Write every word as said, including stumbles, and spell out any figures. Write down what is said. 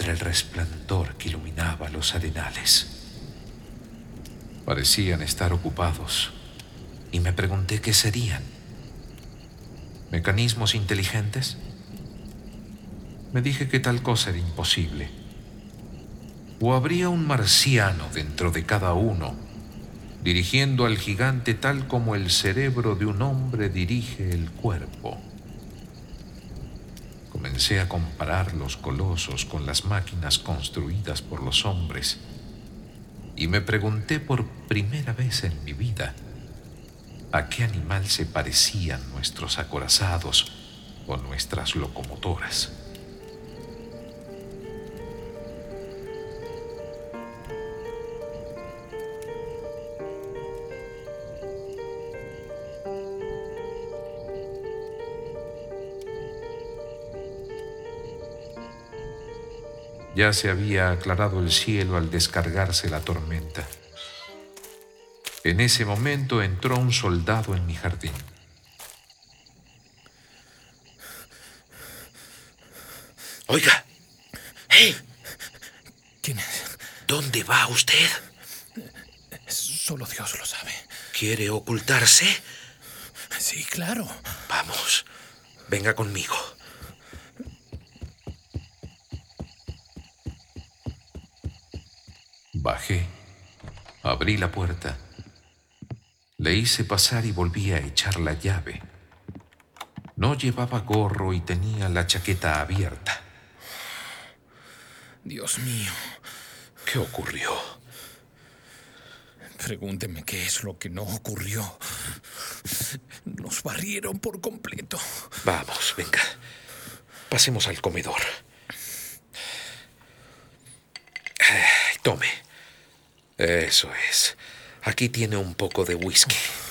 contra el resplandor que iluminaba los arenales. Parecían estar ocupados y me pregunté qué serían. ¿Mecanismos inteligentes? Me dije que tal cosa era imposible. ¿O habría un marciano dentro de cada uno, dirigiendo al gigante tal como el cerebro de un hombre dirige el cuerpo? Comencé a comparar los colosos con las máquinas construidas por los hombres y me pregunté por primera vez en mi vida a qué animal se parecían nuestros acorazados o nuestras locomotoras. Ya se había aclarado el cielo al descargarse la tormenta. En ese momento entró un soldado en mi jardín. Oiga. ¡Hey! ¿Quién es? ¿Dónde va usted? Solo Dios lo sabe. ¿Quiere ocultarse? Sí, claro. Vamos, venga conmigo. Bajé, abrí la puerta, le hice pasar y volví a echar la llave. No llevaba gorro y tenía la chaqueta abierta. Dios mío. ¿Qué ocurrió? Pregúnteme qué es lo que no ocurrió. Nos barrieron por completo. Vamos, venga. Pasemos al comedor. Ay, tome. Eso es. Aquí tiene un poco de whisky.